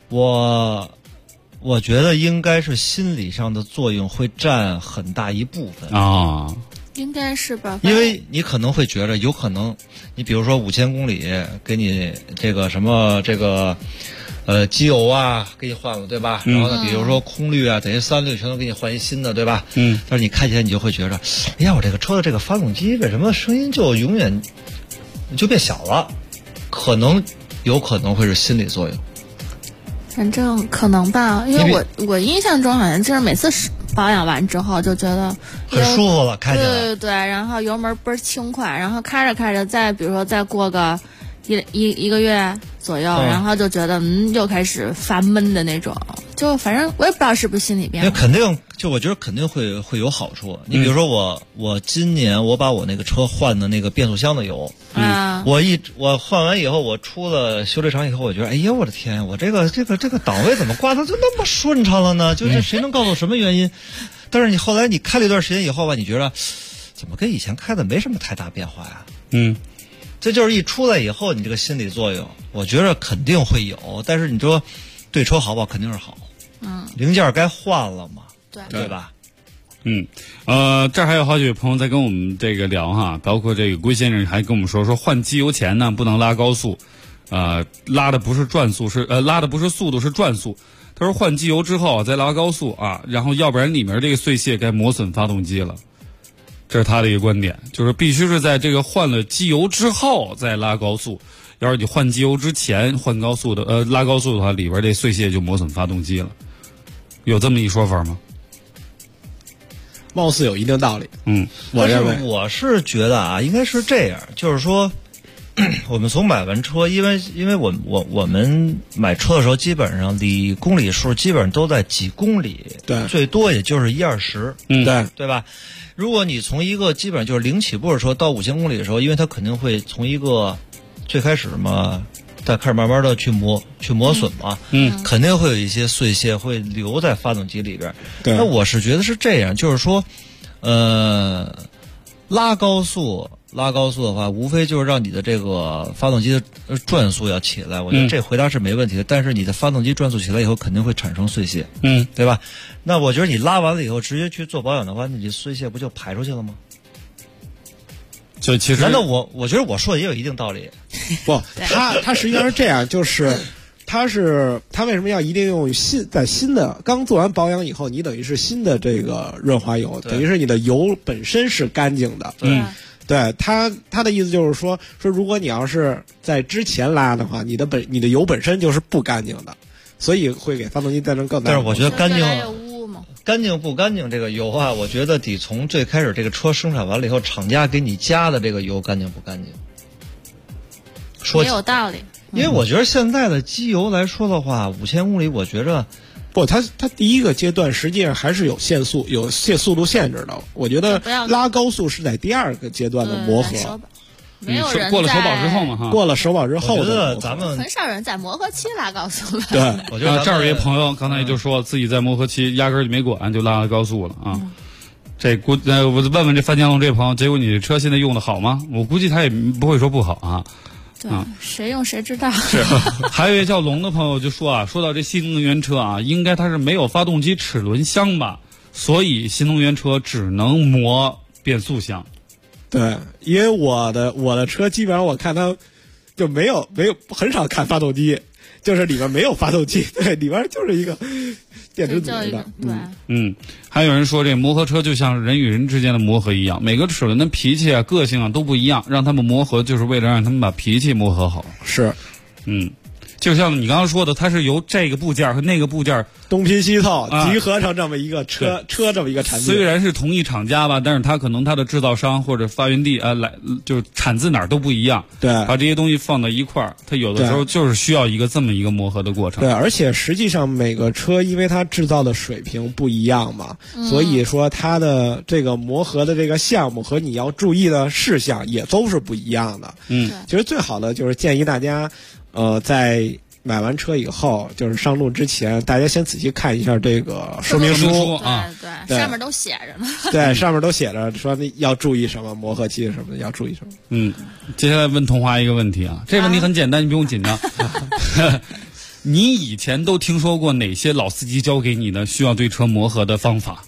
我觉得应该是心理上的作用会占很大一部分啊。 应该是吧， 因为你可能会觉得有可能，你比如说5000公里给你这个什么这个机油啊给你换了，对吧？然后呢，比如说空滤啊，等于3滤全都给你换一新的，对吧？但是你开起来你就会觉得，哎呀，我这个车的这个发动机为什么声音就永远就变小了？有可能会是心理作用。 反正可能吧，因为我印象中好像就是每次保养完之后就觉得很舒服了，开起来。 对，然后油门倍儿轻快，然后开着，再比如说再过个一个月左右，然后就觉得又开始发闷的那种，就反正我也不知道是不是心理变化。 肯定，就我觉得肯定会有好处。你比如说我今年我把我那个车换的那个变速箱的油，我换完以后，我出了修理厂以后，我觉得，哎呀，我的天，我这个档位怎么挂的就那么顺畅了呢？就是谁能告诉我什么原因？但是你后来你开了一段时间以后吧，你觉得怎么跟以前开的没什么太大变化呀？这就是一出来以后，你这个心理作用，我觉得肯定会有。但是你说对车好不好，肯定是好。零件该换了嘛，对吧？ 这儿还有好几位朋友在跟我们这个聊哈，包括这个龟先生还跟我们说换机油前呢不能拉高速，拉的不是转速，拉的不是速度，是转速。他说换机油之后再拉高速啊，然后要不然里面这个碎屑该磨损发动机了。这是他的一个观点，就是必须是在这个换了机油之后再拉高速。要是你换机油之前换高速的拉高速的话，里边这碎屑就磨损发动机了。有这么一说法吗？ 貌似有一定道理。 我是觉得啊，应该是这样，就是说，我们从买完车，因为我们买车的时候，基本上公里数基本上都在几公里， 对， 最多也就是1-20，对吧？如果你从一个基本上就是0起步的车到5000公里的时候，因为它肯定会从一个最开始嘛，再开始慢慢的去磨损嘛，肯定会有一些碎屑会留在发动机里边。那我是觉得是这样，就是说，拉高速的话，无非就是让你的这个发动机的转速要起来。我觉得这回答是没问题的。但是你的发动机转速起来以后，肯定会产生碎屑，对吧？那我觉得你拉完了以后，直接去做保养的话，你这碎屑不就排出去了吗？ 就其实， 难道我觉得我说的也有一定道理？ 不，他实际上是这样，就是他为什么要一定用新的刚做完保养以后，你等于是新的这个润滑油，等于是你的油本身是干净的。对，他的意思就是说如果你要是在之前拉的话，你的油本身就是不干净的，所以会给发动机造成更大的。 但是我觉得干净不干净这个油啊，我觉得得从最开始这个车生产完了以后，厂家给你加的这个油干净不干净。 也有道理。 因为我觉得现在的机油来说的话，5000公里，我觉着不，它第一个阶段实际上还是有速度限制的。我觉得拉高速是在第二个阶段的磨合。 没有人过了首保之后嘛，哈， 过了首保之后， 我觉得咱们很少人在磨合期拉高速了。 对， 我觉得这儿有一朋友刚才也就说自己在磨合期压根儿就没管就拉高速了啊。我问问这范江龙这朋友，结果你这车现在用的好吗？我估计他也不会说不好啊。 对，谁用谁知道。 是，还有一位叫龙的朋友就说说到这新能源车啊，应该它是没有发动机齿轮箱吧，所以新能源车只能磨变速箱。 对，因为我的车基本上我看它就没有很少看发动机，就是里边没有发动机，对，里边就是一个电池组的。 对， 还有人说这磨合车就像人与人之间的磨合一样，每个齿轮的脾气啊、个性啊都不一样，让他们磨合就是为了让他们把脾气磨合好。 是， 就像你刚刚说的，它是由这个部件和那个部件东拼西凑集合成这么一个车这么一个产品。 虽然是同一厂家吧，但是它可能它的制造商或者发源地来就产自哪儿都不一样。 对， 把这些东西放到一块儿，它有的时候就是需要一个这么一个磨合的过程。 对，而且实际上每个车因为它制造的水平不一样嘛，所以说它的这个磨合的这个项目和你要注意的事项也都是不一样的。其实最好的就是建议大家在买完车以后，就是上路之前，大家先仔细看一下这个说明书啊，对，上面都写着呢。 对，上面都写着说要注意什么，磨合期什么的要注意什么。 接下来问童华一个问题啊，这个问题很简单，你不用紧张。你以前都听说过哪些老司机教给你的需要对车磨合的方法？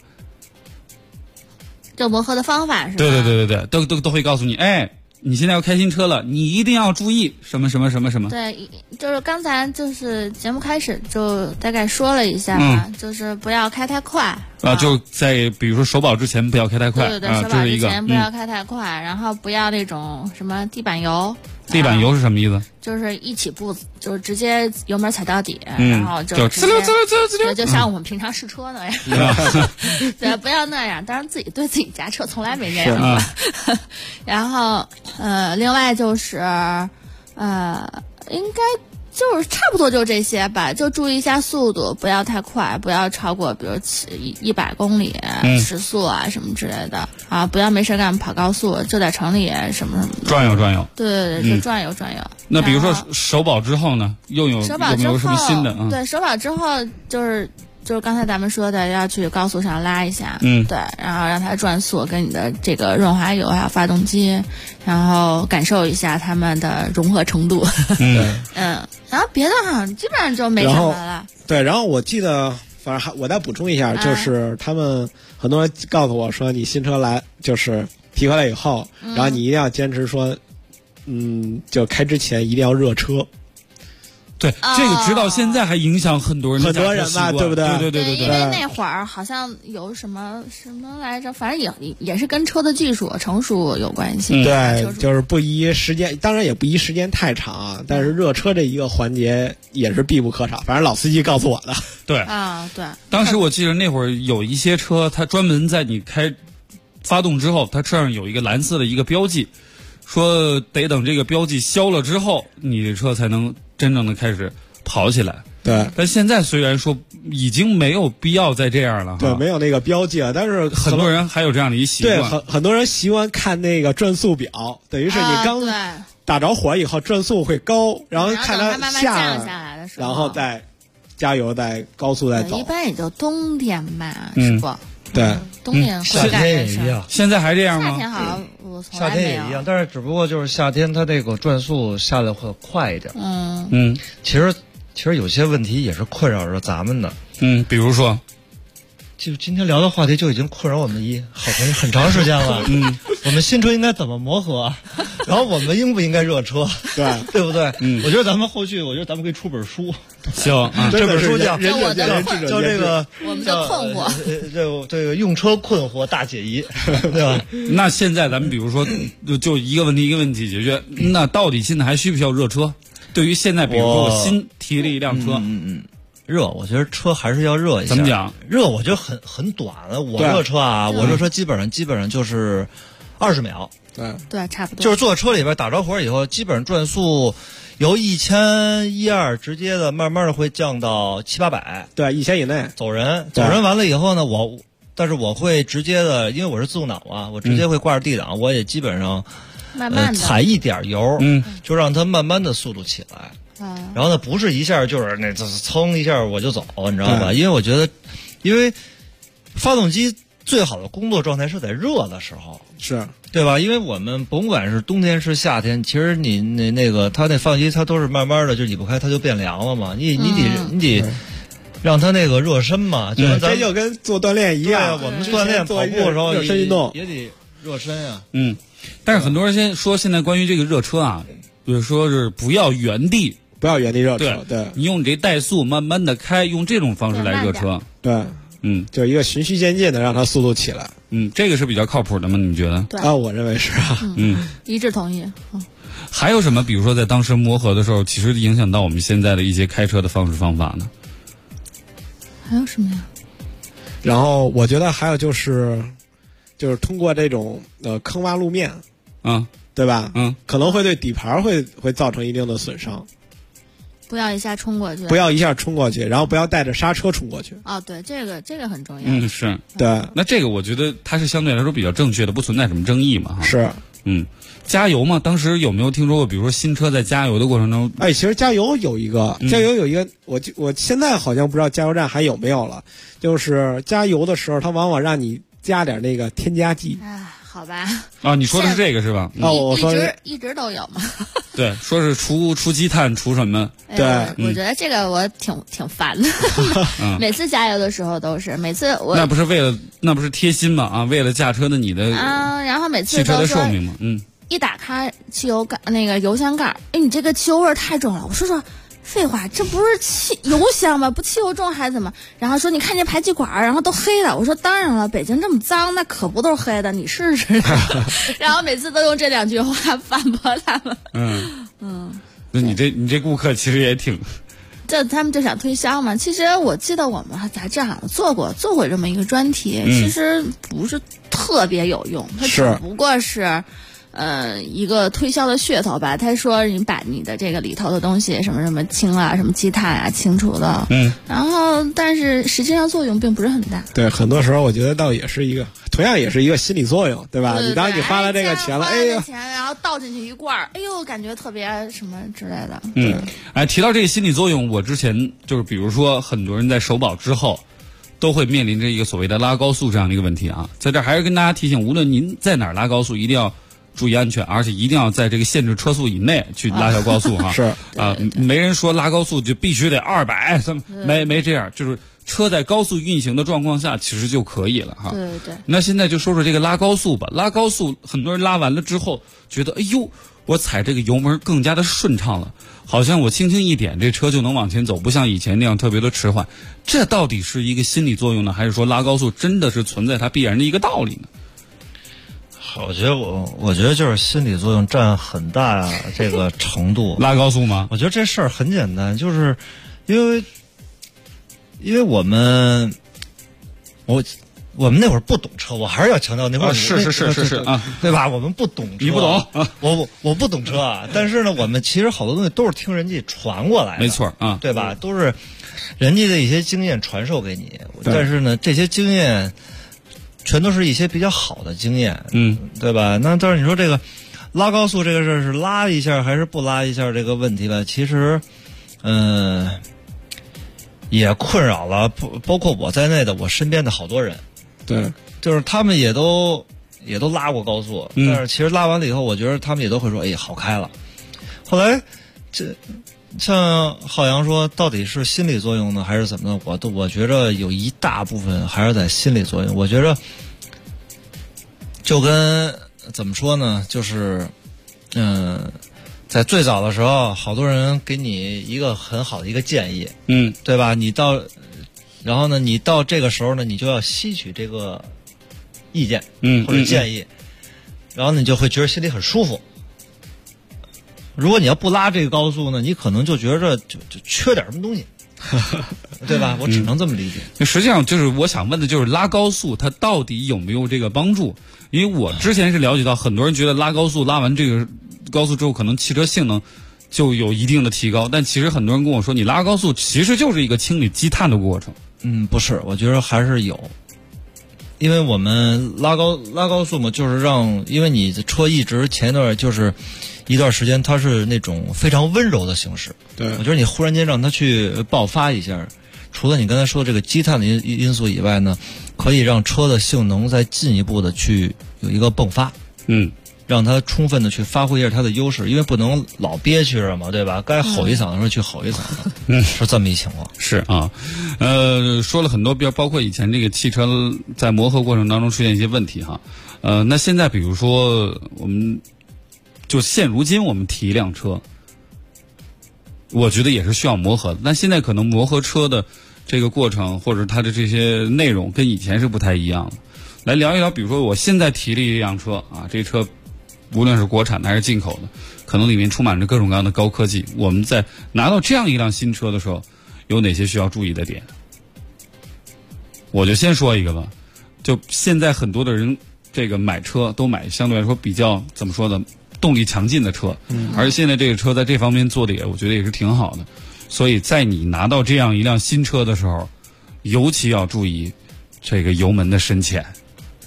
就磨合的方法是吧？ 对，都会告诉你，哎。你现在要开新车了，你一定要注意什么什么什么什么。 对，就是刚才就是节目开始就大概说了一下嘛，就是不要开太快啊，就在比如说首保之前不要开太快， 对，首保之前不要开太快，然后不要那种什么地板油。 地板油是什么意思？ 就是一起步，就是直接油门踩到底，然后就直接就像我们平常试车那样，对，不要那样。当然自己对自己家车从来没那样过。然后另外就是应该就是差不多就这些吧，就注意一下速度，不要太快，不要超过比如100公里时速啊什么之类的啊，不要没事干跑高速，就在城里什么什么的转悠。 对，就转悠。 那比如说首保之后呢，有没有什么新的？ 对，首保之后就是刚才咱们说的，要去高速上拉一下，对，然后让它转速，跟你的这个润滑油还有发动机，然后感受一下它们的融合程度。然后别的好像基本上就没什么了。 对，然后我记得，反正我再补充一下，就是他们很多人告诉我说，你新车来就是提回来以后，然后你一定要坚持说，就开之前一定要热车。 对，这个直到现在还影响很多人的吧，对不对？ 对。 因为那会儿好像有什么来着，反正也是跟车的技术成熟有关系。 对，就是不宜时间，当然也不宜时间太长，但是热车这一个环节也是必不可少。反正老司机告诉我的。 对对。 当时我记得那会儿有一些车，它专门在你开发动之后，它车上有一个蓝色的一个标记，说得等这个标记消了之后，你的车才能真正的开始跑起来。 对， 但现在虽然说已经没有必要再这样了， 对，没有那个标记了，但是很多人还有这样的一习惯。 对，很多人习惯看那个转速表，等于是你刚打着火以后转速会高，然后看它慢慢降下来的时候， 然后再加油，再高速再走。 一般也就冬天嘛，是不？ 对， 冬天夏天也一样。 现在还这样吗？ 夏天好像我从来夏天也一样，但是只不过就是夏天它这个转速下来会快一点。其实有些问题也是困扰着咱们的。 比如说， 就今天聊的话题就已经困扰我们很长时间了。我们新车应该怎么磨合？然后我们应不应该热车？对不对？我觉得咱们后续，咱们可以出本书。 行， 这本书叫这个我们的困惑， 这个用车困惑大解疑，对吧？ 那现在咱们比如说，就一个问题一个问题解决，那到底现在还需不需要热车？对于现在，比如说我新提了一辆车， 热，我觉得车还是要热一下。 怎么讲？ 热，我觉得很短了。我热车啊，我热车基本上就是20秒。 对，差不多。 就是坐车里边打着火以后，基本上转速由1000-1200直接的，慢慢的会降到700-800。 对，1000以内走人完了以后呢，但是我会直接的，因为我是自动挡嘛，我直接会挂着 D 档，我也基本上慢慢的踩一点油，就让它慢慢的速度起来。然后呢，不是一下就是那噌一下我就走，你知道吧？因为我觉得，因为发动机最好的工作状态是在热的时候， 是对吧？因为我们甭管是冬天是夏天，其实你那个它那发动机它都是慢慢的就离不开，它就变凉了嘛。你得让它那个热身嘛。 这就跟做锻炼一样， 我们锻炼跑步的时候热身运动也得热身呀。 但是很多人先说现在关于这个热车啊，就是说是不要原地热车，对， 你用你这怠速慢慢的开，用这种方式来热车， 对，就一个循序渐进的让它速度起来， 这个是比较靠谱的吗？你觉得？ 对我认为是啊， 一致同意。 还有什么？比如说在当时磨合的时候，其实影响到我们现在的一些开车的方式方法呢？ 还有什么呀？ 然后我觉得还有就是通过这种坑洼路面，对吧？可能会对底盘会造成一定的损伤。 不要一下冲过去， 然后不要带着刹车冲过去。 对，这个很重要。 是， 对。 那这个我觉得它是相对来说比较正确的，不存在什么争议嘛。 是， 加油吗？当时有没有听说过，比如说新车在加油的过程中？ 其实加油有一个，我现在好像不知道加油站还有没有了。就是加油的时候，它往往让你加点那个添加剂。 好吧。 你说的是这个是吧？ 我说一直都有嘛。 对，说是除积碳除什么？ 对， 我觉得这个我挺烦的。每次加油的时候都是，每次我那不是贴心嘛啊？为了驾车的你的然后每次汽车的寿命嘛， 一打开汽油盖那个油箱盖，你这个汽油味太重了。我说废话，这不是油箱吗？不汽油重还怎么？然后说你看这排气管，然后都黑了。我说当然了，北京这么脏，那可不都是黑的，你试试。然后每次都用这2句话反驳他们。 那你这顾客其实也挺， 他们就想推销嘛。其实我记得我们杂志好像做过这么一个专题，其实不是特别有用，它只不过是。一个推销的噱头吧。他说你把你的这个里头的东西什么氢啊、什么积碳啊清除了，然后但是实际上作用并不是很大。 对，很多时候我觉得倒也是同样也是一个心理作用，对吧？ 对， 你当你花了这个钱了， 然后倒进去一罐，感觉特别什么之类的。 提到这个心理作用，我之前就是比如说很多人在首保之后。都会面临着一个所谓的拉高速这样的一个问题啊，在这还是跟大家提醒，无论您在哪儿拉高速，一定要注意安全，而且一定要在这个限制车速以内去拉条高速哈。 是没人说拉高速就必须得200，没这样，就是车在高速运行的状况下，其实就可以了哈。 对。 那现在就说说这个拉高速吧，拉高速很多人拉完了之后觉得，哎呦，我踩这个油门更加的顺畅了。好像我轻轻一点，这车就能往前走，不像以前那样特别的迟缓。这到底是一个心理作用呢，还是说拉高速真的是存在它必然的一个道理呢？ 我觉得就是心理作用占很大这个程度。 拉高速吗？ 我觉得这事儿很简单，就是因为我们那会儿不懂车，我还是要强调那会儿是啊， 对吧？我们不懂车， 你不懂啊，我不懂车啊。但是呢，我们其实好多东西都是听人家传过来的， 没错啊， 对吧？都是人家的一些经验传授给你，但是呢，这些经验全都是一些比较好的经验，对吧？那但是你说这个拉高速这个事儿是拉一下还是不拉一下这个问题吧？其实，也困扰了包括我在内的我身边的好多人。 对， 就是他们也都拉过高速，但是其实拉完了以后，我觉得他们也都会说，好开了。后来像浩洋说，到底是心理作用呢，还是怎么呢？我觉着有一大部分还是在心理作用。我觉着就跟怎么说呢，就是在最早的时候，好多人给你一个很好的一个建议，对吧？然后呢，你到这个时候呢，你就要吸取这个意见，或者建议，然后你就会觉得心里很舒服。如果你要不拉这个高速呢，你可能就觉着就缺点什么东西，对吧？我只能这么理解。 实际上就是我想问的就是拉高速它到底有没有这个帮助？因为我之前是了解到很多人觉得拉高速拉完这个高速之后，可能汽车性能就有一定的提高，但其实很多人跟我说，你拉高速其实就是一个清理积碳的过程。 不是，我觉得还是有，因为我们拉高速嘛，就是因为你的车一直前一段时间它是那种非常温柔的行驶， 对， 我觉得你忽然间让它去爆发一下，除了你刚才说的这个积碳的因素以外呢，可以让车的性能再进一步的去有一个迸发，让它充分的去发挥一下它的优势，因为不能老憋屈着嘛，对吧？该吼一嗓子的时候去吼一嗓子，是这么一情况。 是啊，说了很多，包括以前这个汽车在磨合过程当中出现一些问题哈，那现在比如说我们就现如今我们提一辆车，我觉得也是需要磨合的，但现在可能磨合车的这个过程或者它的这些内容跟以前是不太一样的。来聊一聊，比如说我现在提了一辆车啊，这车无论是国产的还是进口的，可能里面充满着各种各样的高科技。我们在拿到这样一辆新车的时候，有哪些需要注意的点？我就先说一个吧，就现在很多的人这个买车都买相对来说比较怎么说呢，动力强劲的车，而现在这个车在这方面做的我觉得也是挺好的。所以在你拿到这样一辆新车的时候，尤其要注意这个油门的深浅。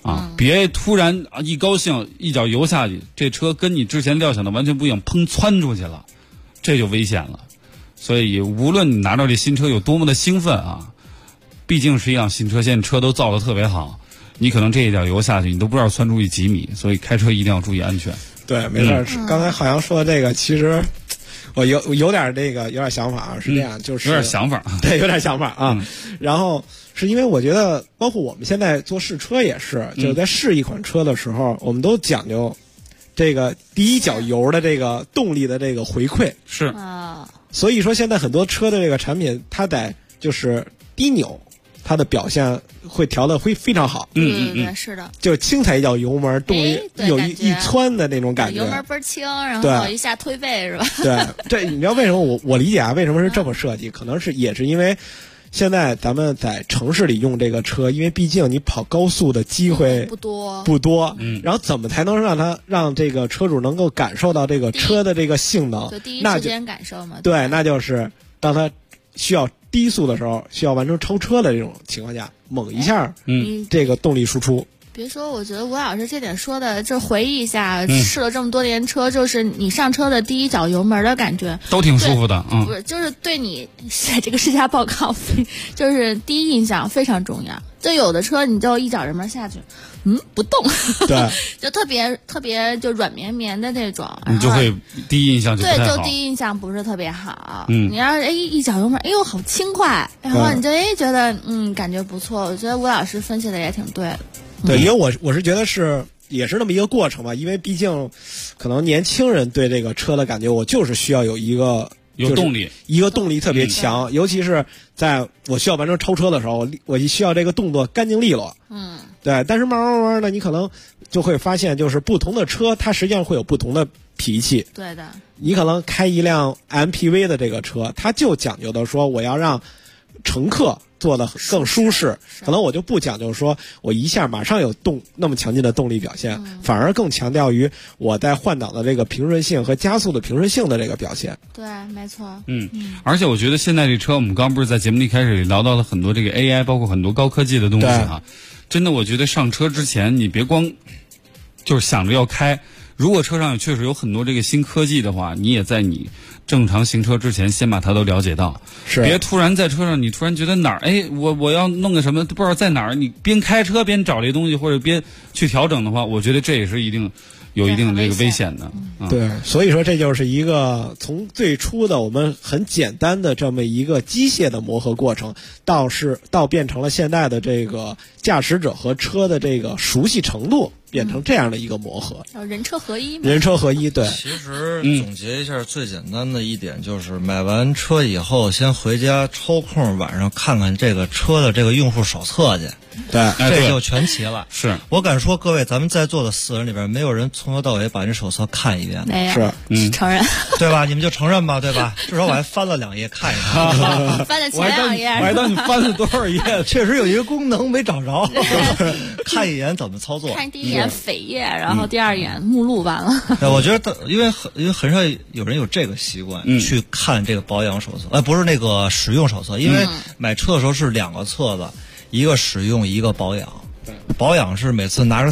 别突然一高兴一脚油下去，这车跟你之前料想的完全不一样，砰窜出去了，这就危险了。所以无论你拿到这新车有多么的兴奋啊，毕竟是一辆新车，现在车都造得特别好，你可能这一脚油下去你都不知道窜出去几米，所以开车一定要注意安全。 对，没错。刚才好像说的这个，其实我有点有点想法啊，是这样，就是有点想法， 对，有点想法啊。然后是因为我觉得，包括我们现在做试车也是，就是在试一款车的时候，我们都讲究这个第一脚油的这个动力的这个回馈是啊。 所以说，现在很多车的这个产品，它得就是低扭，它的表现会调的会非常好。 对，是的， 就是轻踩一脚油门，动力有一窜的那种感觉， 油门倍儿轻，然后一下推背是吧？ 对，这你知道为什么我理解啊？为什么是这么设计？可能是也是因为现在咱们在城市里用这个车，因为毕竟你跑高速的机会不多，然后怎么才能让这个车主能够感受到这个车的这个性能？ 就第一时间感受嘛。 对，那就是当他需要低速的时候，需要完成超车的这种情况下，猛一下，这个动力输出。 别说，我觉得吴老师这点说的，就回忆一下，试了这么多年车，就是你上车的第一脚油门的感觉都挺舒服的， 不是，就是对你写这个试驾报告，就是第一印象非常重要。就有的车你就一脚油门下去，不动， 对， 就特别就软绵绵的那种， 你就会第一印象就不太好。 对，就第一印象不是特别好。你要是一脚油门，哎呦好轻快，然后你就觉得感觉不错。我觉得吴老师分析的也挺对的。 对，因为我是觉得也是那么一个过程吧，因为毕竟可能年轻人对这个车的感觉，我就是需要有一个动力， 一个动力特别强，尤其是在我需要完成超车的时候，我需要这个动作干净利落。对，但是慢慢的，你可能就会发现，就是不同的车，它实际上会有不同的脾气。 对的， 你可能开一辆 MPV 的这个车，它就讲究的说，我要让乘客做的更舒适，可能我就不讲究说我一下马上有那么强劲的动力表现，反而更强调于我在换挡的这个平顺性和加速的平顺性的这个表现。 对，没错。 而且我觉得现在这车，我们刚不是在节目一开始聊到了很多这个 AI， 包括很多高科技的东西啊。真的，我觉得上车之前你别光就是想着要开，如果车上确实有很多这个新科技的话，你也在你正常行车之前先把它都了解到，别突然在车上你突然觉得哪儿我要弄个什么不知道在哪儿，你边开车边找这东西或者边去调整的话，我觉得这也是有一定这个危险的。 对，所以说这就是一个从最初的我们很简单的这么一个机械的磨合过程，到变成了现在的这个驾驶者和车的这个熟悉程度，变成这样的一个磨合。 人车合一嘛。 人车合一，对。 其实总结一下，最简单的一点就是买完车以后，先回家抽空晚上看看这个车的这个用户手册去。 对， 这就全齐了。 是我敢说，各位咱们在座的4人里边，没有人从头到尾把这手册看一遍。 没有， 是承认， 对吧？你们就承认吧，对吧？至少我还翻了2页看一看， 翻了前2页， 我还当你翻了多少页？ 确实有一个功能没找着，看一眼怎么操作。 看第一眼扉页，然后第2眼目录完了。 对，我觉得因为很少有人有这个习惯去看这个保养手册，不是那个使用手册，因为买车的时候是2个册子。一个使用，一个保养。保养是每次拿着